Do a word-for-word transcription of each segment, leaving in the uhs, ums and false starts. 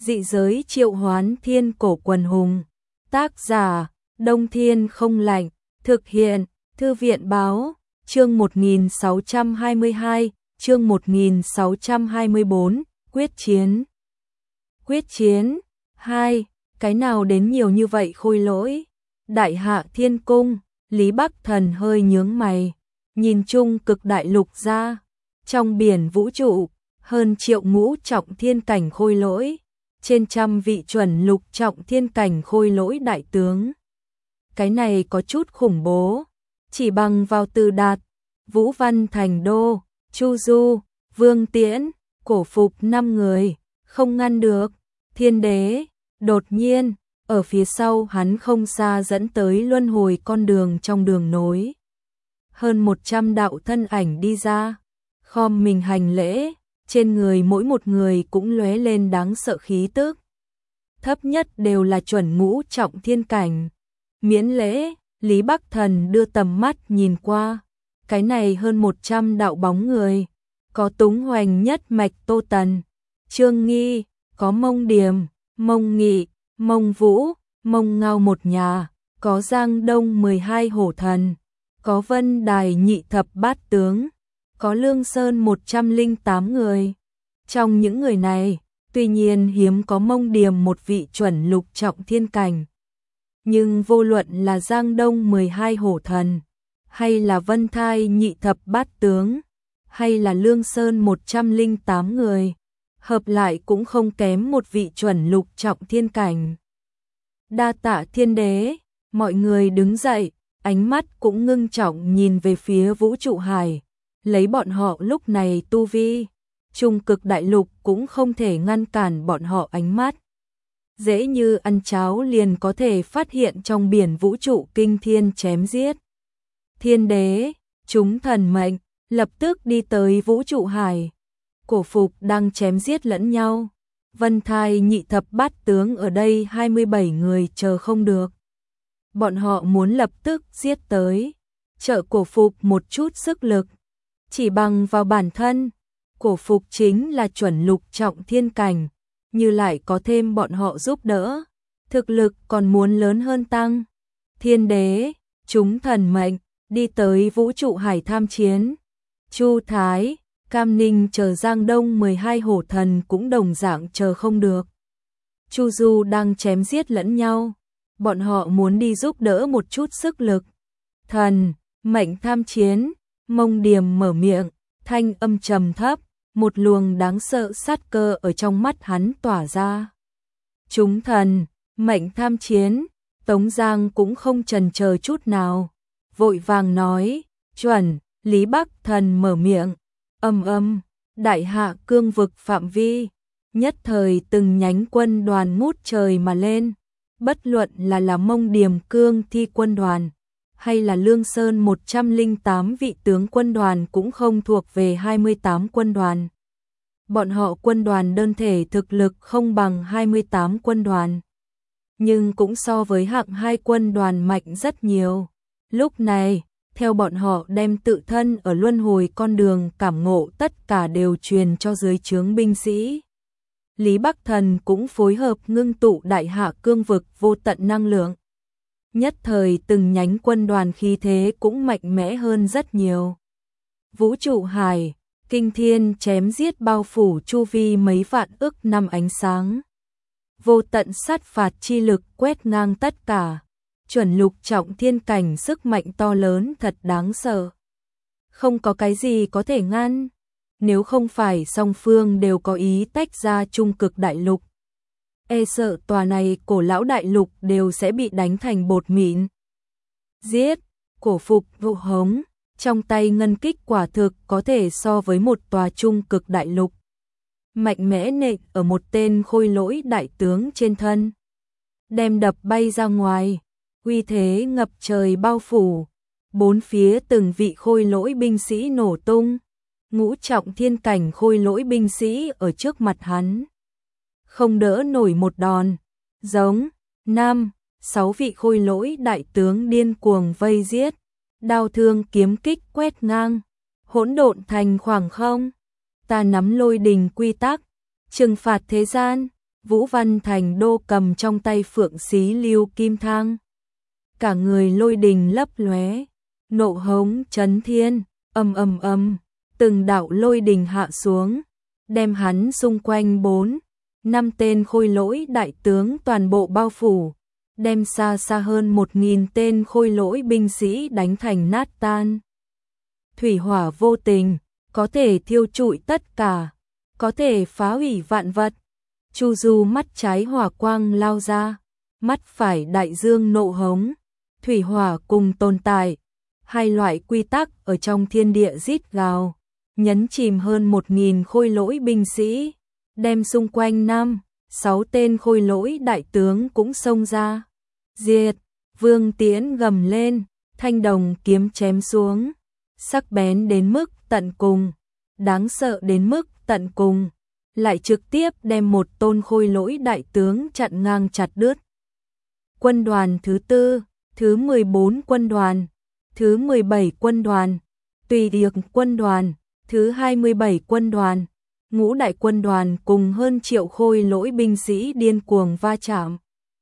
Dị giới triệu hoán thiên cổ quần hùng. Tác giả, Đông Thiên Không Lạnh. Thực hiện, Thư viện Báo. Chương một nghìn sáu trăm hai mươi hai, chương một nghìn sáu trăm hai mươi bốn, quyết chiến. Quyết chiến. hai. Cái nào đến nhiều như vậy khôi lỗi? Đại Hạ Thiên Cung, Lý Bắc Thần hơi nhướng mày, nhìn chung cực đại lục ra. Trong biển vũ trụ, hơn triệu ngũ trọng thiên cảnh khôi lỗi, trên trăm vị chuẩn lục trọng thiên cảnh khôi lỗi đại tướng. Cái này có chút khủng bố, chỉ bằng vào Từ Đạt, Vũ Văn Thành Đô, Chu Du, Vương Tiễn, Cổ Phục năm người, không ngăn được. Thiên Đế, đột nhiên, ở phía sau hắn không xa dẫn tới luân hồi con đường trong đường nối. Hơn một trăm đạo thân ảnh đi ra, khom mình hành lễ, trên người mỗi một người cũng lóe lên đáng sợ khí tức. Thấp nhất đều là chuẩn ngũ trọng thiên cảnh. Miễn lễ, Lý Bắc Thần đưa tầm mắt nhìn qua. Cái này hơn một trăm đạo bóng người, có Túng Hoành nhất mạch Tô Tần, Trương Nghi, có Mông Điềm, Mông Nghị, Mông Vũ, Mông Ngao một nhà, có Giang Đông mười hai hổ thần, có Vân Đài nhị thập bát tướng, có Lương Sơn một trăm lẻ tám người. Trong những người này, tuy nhiên hiếm có Mông Điềm một vị chuẩn lục trọng thiên cảnh. Nhưng vô luận là Giang Đông mười hai hổ thần, hay là Vân Thai nhị thập bát tướng, hay là Lương Sơn một trăm lẻ tám người, hợp lại cũng không kém một vị chuẩn lục trọng thiên cảnh. Đa tạ Thiên Đế, mọi người đứng dậy, ánh mắt cũng ngưng trọng nhìn về phía vũ trụ hải, lấy bọn họ lúc này tu vi, trung cực đại lục cũng không thể ngăn cản bọn họ ánh mắt. Dễ như ăn cháo liền có thể phát hiện trong biển vũ trụ kinh thiên chém giết. Thiên Đế, chúng thần mệnh, lập tức đi tới vũ trụ hải. Cổ Phục đang chém giết lẫn nhau. Vân Thai nhị thập bát tướng ở đây hai mươi bảy người chờ không được. Bọn họ muốn lập tức giết tới, trợ Cổ Phục một chút sức lực. Chỉ bằng vào bản thân, Cổ Phục chính là chuẩn lục trọng thiên cảnh, như lại có thêm bọn họ giúp đỡ, thực lực còn muốn lớn hơn tăng. Thiên Đế, chúng thần mệnh, đi tới vũ trụ hải tham chiến. Chu Thái, Cam Ninh chờ Giang Đông mười hai hổ thần cũng đồng dạng chờ không được. Chu Du đang chém giết lẫn nhau, bọn họ muốn đi giúp đỡ một chút sức lực. Thần, mệnh tham chiến, Mông Điềm mở miệng, thanh âm trầm thấp, một luồng đáng sợ sát cơ ở trong mắt hắn tỏa ra. Chúng thần, mệnh tham chiến, Tống Giang cũng không chần chờ chút nào, vội vàng nói, chuẩn. Lý Bắc Thần mở miệng, âm âm, Đại Hạ cương vực phạm vi, nhất thời từng nhánh quân đoàn ngút trời mà lên, bất luận là là Mông Điềm cương thi quân đoàn, hay là Lương Sơn một trăm lẻ tám vị tướng quân đoàn cũng không thuộc về hai mươi tám quân đoàn. Bọn họ quân đoàn đơn thể thực lực không bằng hai mươi tám quân đoàn, nhưng cũng so với hạng hai quân đoàn mạnh rất nhiều. Lúc này, theo bọn họ đem tự thân ở luân hồi con đường cảm ngộ tất cả đều truyền cho dưới trướng binh sĩ. Lý Bắc Thần cũng phối hợp ngưng tụ Đại Hạ cương vực vô tận năng lượng. Nhất thời từng nhánh quân đoàn khí thế cũng mạnh mẽ hơn rất nhiều. Vũ trụ hải, kinh thiên chém giết bao phủ chu vi mấy vạn ức năm ánh sáng. Vô tận sát phạt chi lực quét ngang tất cả. Chuẩn lục trọng thiên cảnh sức mạnh to lớn thật đáng sợ. Không có cái gì có thể ngăn, nếu không phải song phương đều có ý tách ra trung cực đại lục. E sợ tòa này cổ lão đại lục đều sẽ bị đánh thành bột mịn. Giết, Cổ Phục vụ hống, trong tay ngân kích quả thực có thể so với một tòa trung cực đại lục. Mạnh mẽ nện ở một tên khôi lỗi đại tướng trên thân, đem đập bay ra ngoài. Uy thế ngập trời bao phủ, bốn phía từng vị khôi lỗi binh sĩ nổ tung, ngũ trọng thiên cảnh khôi lỗi binh sĩ ở trước mặt hắn, không đỡ nổi một đòn. Giống, năm, sáu vị khôi lỗi đại tướng điên cuồng vây giết, đao thương kiếm kích quét ngang, hỗn độn thành khoảng không. Ta nắm lôi đình quy tắc, trừng phạt thế gian, Vũ Văn Thành Đô cầm trong tay phượng xí lưu kim thang. Cả người lôi đình lấp lóe, nộ hống chấn thiên, ầm ầm ầm, từng đạo lôi đình hạ xuống, đem hắn xung quanh bốn, năm tên khôi lỗi đại tướng toàn bộ bao phủ, đem xa xa hơn một nghìn tên khôi lỗi binh sĩ đánh thành nát tan. Thủy hỏa vô tình, có thể thiêu trụi tất cả, có thể phá hủy vạn vật. Chu Du mắt trái hỏa quang lao ra, mắt phải đại dương nộ hống, thủy hỏa cùng tồn tại, hai loại quy tắc ở trong thiên địa rít gào, nhấn chìm hơn một nghìn khôi lỗi binh sĩ, đem xung quanh năm, sáu tên khôi lỗi đại tướng cũng xông ra. Diệt, Vương Tiễn gầm lên, thanh đồng kiếm chém xuống, sắc bén đến mức tận cùng, đáng sợ đến mức tận cùng, lại trực tiếp đem một tôn khôi lỗi đại tướng chặn ngang chặt đứt. Quân đoàn thứ tư, thứ mười bốn quân đoàn, thứ mười bảy quân đoàn, Tùy Điệp quân đoàn, thứ hai mươi bảy quân đoàn, ngũ đại quân đoàn cùng hơn triệu khôi lỗi binh sĩ điên cuồng va chạm.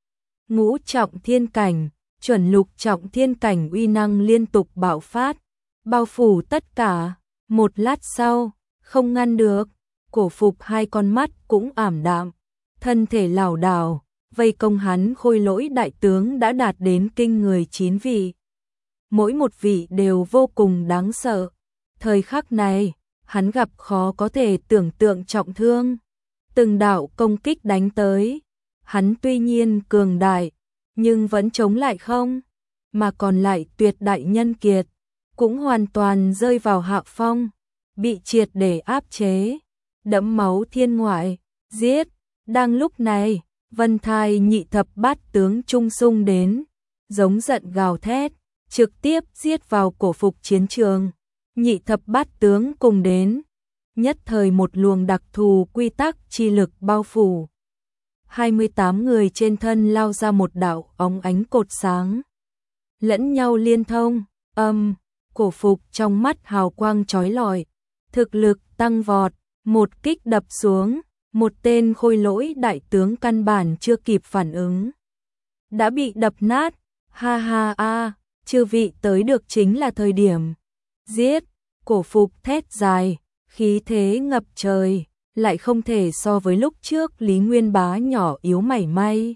Ngũ trọng thiên cảnh, chuẩn lục trọng thiên cảnh uy năng liên tục bạo phát, bao phủ tất cả. Một lát sau, không ngăn được, Cổ Phục hai con mắt cũng ảm đạm, thân thể lảo đảo, vây công hắn khôi lỗi đại tướng đã đạt đến kinh người chín vị. Mỗi một vị đều vô cùng đáng sợ. Thời khắc này, hắn gặp khó có thể tưởng tượng trọng thương. Từng đạo công kích đánh tới, hắn tuy nhiên cường đại, nhưng vẫn chống lại không, mà còn lại tuyệt đại nhân kiệt, cũng hoàn toàn rơi vào hạ phong, bị triệt để áp chế, đẫm máu thiên ngoại, giết. Đang lúc này, Vân Thai nhị thập bát tướng trung xung đến, giống giận gào thét, trực tiếp giết vào Cổ Phục chiến trường. Nhị thập bát tướng cùng đến, nhất thời một luồng đặc thù quy tắc chi lực bao phủ. hai mươi tám người trên thân lao ra một đạo óng ánh cột sáng, lẫn nhau liên thông, âm, Cổ Phục trong mắt hào quang chói lọi, thực lực tăng vọt, một kích đập xuống, một tên khôi lỗi đại tướng căn bản chưa kịp phản ứng, đã bị đập nát. Ha ha a, chư vị tới được chính là thời điểm. Giết, Cổ Phục thét dài, khí thế ngập trời, lại không thể so với lúc trước Lý Nguyên Bá nhỏ yếu mảy may.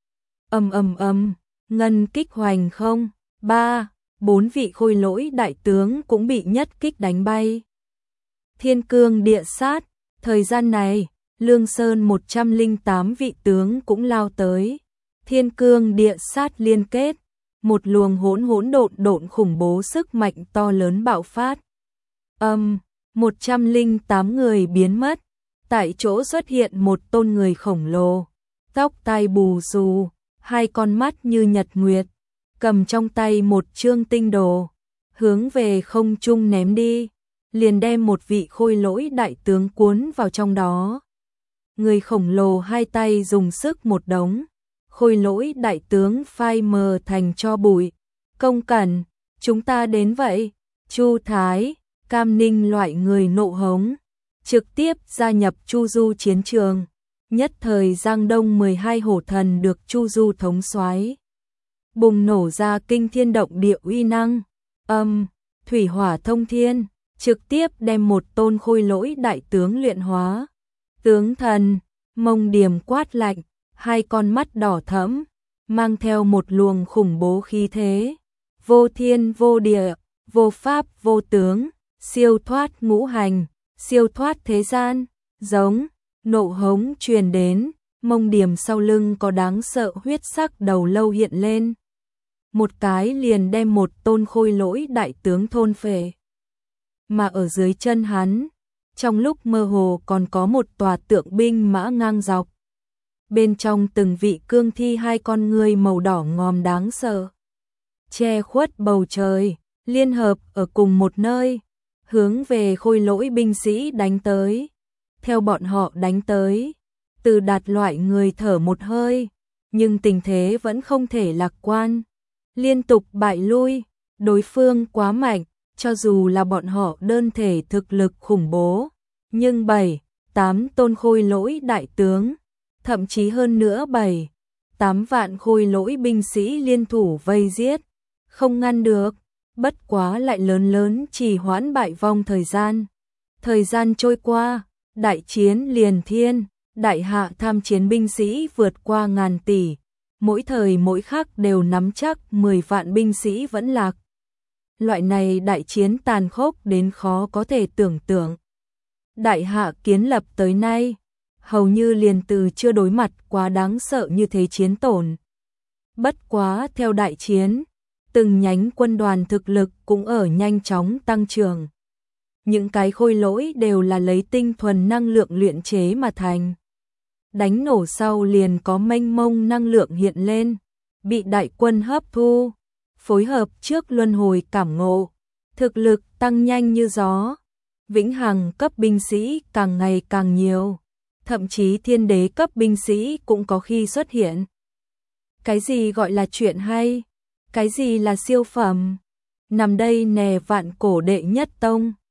Ầm ầm ầm, ngân kích hoành không, ba, bốn vị khôi lỗi đại tướng cũng bị nhất kích đánh bay. Thiên cương địa sát, thời gian này, Lương Sơn một trăm lẻ tám vị tướng cũng lao tới. Thiên cương địa sát liên kết, một luồng hỗn hỗn độn độn khủng bố sức mạnh to lớn bạo phát. Âm, um, một trăm lẻ tám người biến mất, tại chỗ xuất hiện một tôn người khổng lồ, tóc tai bù xù, hai con mắt như nhật nguyệt, cầm trong tay một chương tinh đồ, hướng về không trung ném đi, liền đem một vị khôi lỗi đại tướng cuốn vào trong đó. Người khổng lồ hai tay dùng sức một đống, khôi lỗi đại tướng phai mờ thành tro bụi. Công cẩn, chúng ta đến vậy. Chu Thái, Cam Ninh loại người nộ hống, trực tiếp gia nhập Chu Du chiến trường. Nhất thời Giang Đông mười hai hổ thần được Chu Du thống soái, bùng nổ ra kinh thiên động địa uy năng, âm, thủy hỏa thông thiên, trực tiếp đem một tôn khôi lỗi đại tướng luyện hóa. Tướng thần, Mông Điểm quát lạnh, hai con mắt đỏ thẫm, mang theo một luồng khủng bố khí thế, vô thiên vô địa, vô pháp vô tướng, siêu thoát ngũ hành, siêu thoát thế gian, giống, nộ hống truyền đến, Mông Điểm sau lưng có đáng sợ huyết sắc đầu lâu hiện lên. Một cái liền đem một tôn khôi lỗi đại tướng thôn phệ. Mà ở dưới chân hắn, trong lúc mơ hồ còn có một tòa tượng binh mã ngang dọc. Bên trong từng vị cương thi hai con người màu đỏ ngòm đáng sợ, che khuất bầu trời, liên hợp ở cùng một nơi, hướng về khôi lỗi binh sĩ đánh tới. Theo bọn họ đánh tới, Từ Đạt loại người thở một hơi, nhưng tình thế vẫn không thể lạc quan, liên tục bại lui, đối phương quá mạnh, cho dù là bọn họ đơn thể thực lực khủng bố, nhưng bảy, tám tôn khôi lỗi đại tướng, thậm chí hơn nữa bảy, tám vạn khôi lỗi binh sĩ liên thủ vây giết, không ngăn được, bất quá lại lớn lớn trì hoãn bại vong thời gian. Thời gian trôi qua, đại chiến liền thiên, đại hạ tham chiến binh sĩ vượt qua ngàn tỷ, mỗi thời mỗi khắc đều nắm chắc mười vạn binh sĩ vẫn lạc. Loại này đại chiến tàn khốc đến khó có thể tưởng tượng. Đại hạ kiến lập tới nay, hầu như liền từ chưa đối mặt quá đáng sợ như thế chiến tổn. Bất quá theo đại chiến, từng nhánh quân đoàn thực lực cũng ở nhanh chóng tăng trưởng. Những cái khôi lỗi đều là lấy tinh thuần năng lượng luyện chế mà thành. Đánh nổ sau liền có mênh mông năng lượng hiện lên, bị đại quân hấp thu, phối hợp trước luân hồi cảm ngộ, thực lực tăng nhanh như gió. Vĩnh hằng cấp binh sĩ càng ngày càng nhiều, thậm chí thiên đế cấp binh sĩ cũng có khi xuất hiện. Cái gì gọi là chuyện hay? Cái gì là siêu phẩm? Nằm đây nè vạn cổ đệ nhất tông.